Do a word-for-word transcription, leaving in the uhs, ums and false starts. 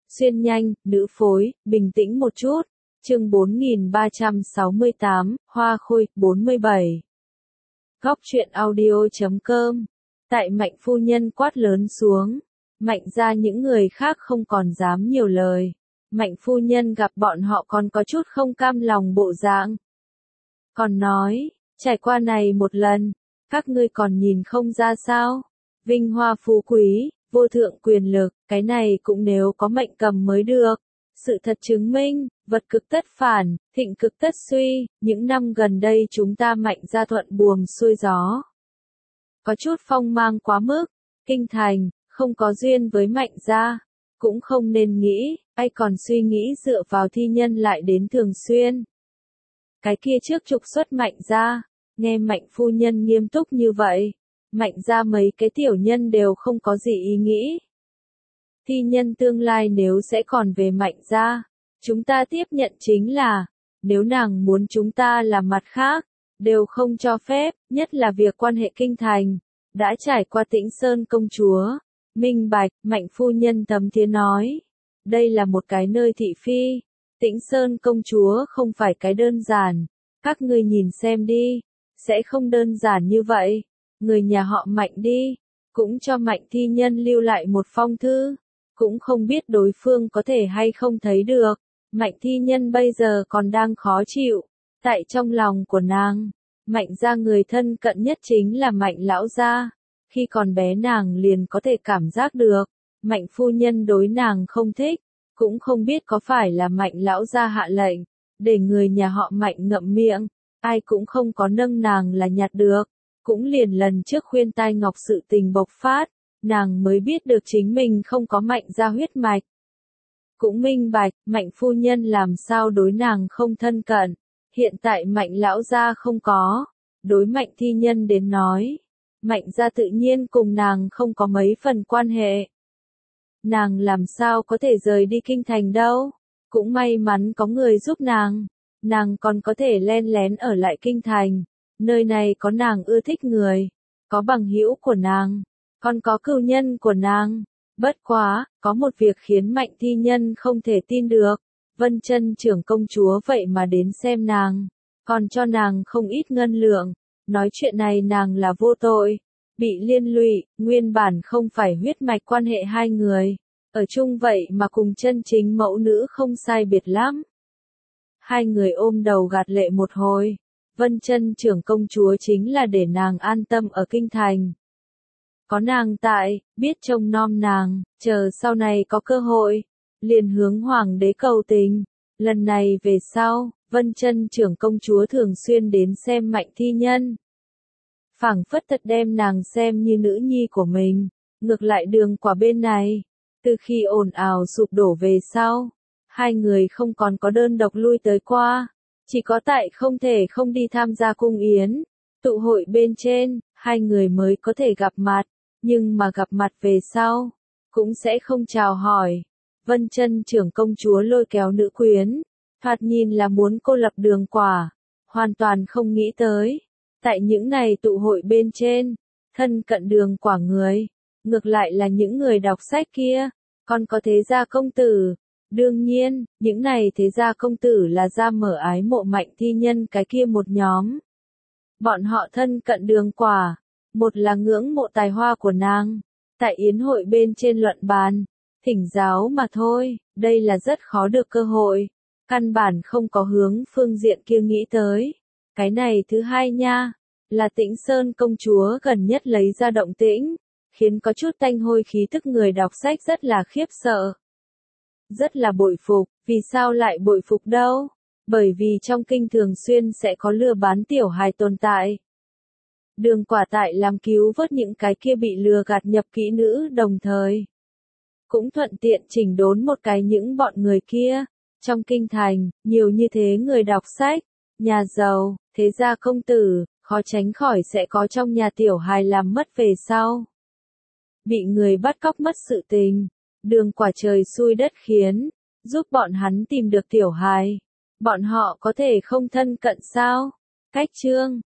Xuyên nhanh, nữ phối, bình tĩnh một chút. Chương bốn nghìn ba trăm sáu mươi tám, Hoa Khôi, bốn mươi bảy. Góc truyện audio chấm com. Tại Mạnh phu nhân quát lớn xuống, Mạnh ra những người khác không còn dám nhiều lời. Mạnh phu nhân gặp bọn họ còn có chút không cam lòng bộ dạng. Còn nói, trải qua này một lần, các ngươi còn nhìn không ra sao? Vinh hoa phú quý, vô thượng quyền lực, cái này cũng nếu có mệnh cầm mới được. Sự thật chứng minh, vật cực tất phản, thịnh cực tất suy, những năm gần đây chúng ta Mạnh ra thuận buồm xuôi gió. Có chút phong mang quá mức, kinh thành, không có duyên với Mạnh ra, cũng không nên nghĩ, ai còn suy nghĩ dựa vào thi nhân lại đến thường xuyên. Cái kia trước trục xuất Mạnh ra, nghe Mạnh phu nhân nghiêm túc như vậy, Mạnh ra mấy cái tiểu nhân đều không có gì ý nghĩ. Thi nhân tương lai nếu sẽ còn về Mạnh ra, chúng ta tiếp nhận chính là, nếu nàng muốn chúng ta làm mặt khác, đều không cho phép, nhất là việc quan hệ kinh thành, đã trải qua Tĩnh Sơn công chúa, minh bạch, Mạnh phu nhân thấm thía nói, đây là một cái nơi thị phi, Tĩnh Sơn công chúa không phải cái đơn giản, các ngươi nhìn xem đi, sẽ không đơn giản như vậy, người nhà họ Mạnh đi, cũng cho Mạnh thi nhân lưu lại một phong thư, cũng không biết đối phương có thể hay không thấy được, Mạnh thi nhân bây giờ còn đang khó chịu, tại trong lòng của nàng, Mạnh ra người thân cận nhất chính là Mạnh lão gia, khi còn bé nàng liền có thể cảm giác được, Mạnh phu nhân đối nàng không thích, cũng không biết có phải là Mạnh lão gia hạ lệnh, để người nhà họ Mạnh ngậm miệng, ai cũng không có nâng nàng là nhặt được, cũng liền lần trước khuyên tai ngọc sự tình bộc phát, nàng mới biết được chính mình không có Mạnh ra huyết mạch. Cũng minh bạch, Mạnh phu nhân làm sao đối nàng không thân cận, hiện tại Mạnh lão gia không có, đối Mạnh thi nhân đến nói, Mạnh gia tự nhiên cùng nàng không có mấy phần quan hệ. Nàng làm sao có thể rời đi kinh thành đâu, cũng may mắn có người giúp nàng, nàng còn có thể len lén ở lại kinh thành, nơi này có nàng ưa thích người, có bằng hữu của nàng, còn có cừu nhân của nàng. Bất quá, có một việc khiến Mạnh thi nhân không thể tin được, Vân Chân trưởng công chúa vậy mà đến xem nàng, còn cho nàng không ít ngân lượng, nói chuyện này nàng là vô tội, bị liên lụy, nguyên bản không phải huyết mạch quan hệ hai người, ở chung vậy mà cùng chân chính mẫu nữ không sai biệt lắm. Hai người ôm đầu gạt lệ một hồi, Vân Chân trưởng công chúa chính là để nàng an tâm ở kinh thành. Có nàng tại, biết trông nom nàng, chờ sau này có cơ hội, liền hướng hoàng đế cầu tình. Lần này về sau, Vân Chân trưởng công chúa thường xuyên đến xem Mạnh thi nhân. Phảng phất thật đem nàng xem như nữ nhi của mình, ngược lại Đường Quả bên này, từ khi ồn ào sụp đổ về sau, hai người không còn có đơn độc lui tới qua, chỉ có tại không thể không đi tham gia cung yến, tụ hội bên trên, hai người mới có thể gặp mặt. Nhưng mà gặp mặt về sau, cũng sẽ không chào hỏi. Vân Chân trưởng công chúa lôi kéo nữ quyến, thoạt nhìn là muốn cô lập Đường Quả, hoàn toàn không nghĩ tới. Tại những này tụ hội bên trên, thân cận Đường Quả người, ngược lại là những người đọc sách kia, còn có thế gia công tử. Đương nhiên, những này thế gia công tử là ra mở ái mộ Mạnh thi nhân cái kia một nhóm. Bọn họ thân cận Đường Quả. Một là ngưỡng mộ tài hoa của nàng, tại yến hội bên trên luận bàn, thỉnh giáo mà thôi, đây là rất khó được cơ hội, căn bản không có hướng phương diện kia nghĩ tới. Cái này thứ hai nha, là Tĩnh Sơn công chúa gần nhất lấy ra động tĩnh, khiến có chút tanh hôi khí tức người đọc sách rất là khiếp sợ. Rất là bội phục, vì sao lại bội phục đâu? Bởi vì trong kinh thường xuyên sẽ có lừa bán tiểu hài tồn tại. Đường Quả tại làm cứu vớt những cái kia bị lừa gạt nhập kỹ nữ đồng thời. Cũng thuận tiện chỉnh đốn một cái những bọn người kia. Trong kinh thành, nhiều như thế người đọc sách, nhà giàu, thế gia công tử, khó tránh khỏi sẽ có trong nhà tiểu hài làm mất về sau. Bị người bắt cóc mất sự tình. Đường Quả trời xui đất khiến, giúp bọn hắn tìm được tiểu hài. Bọn họ có thể không thân cận sao? Cách chương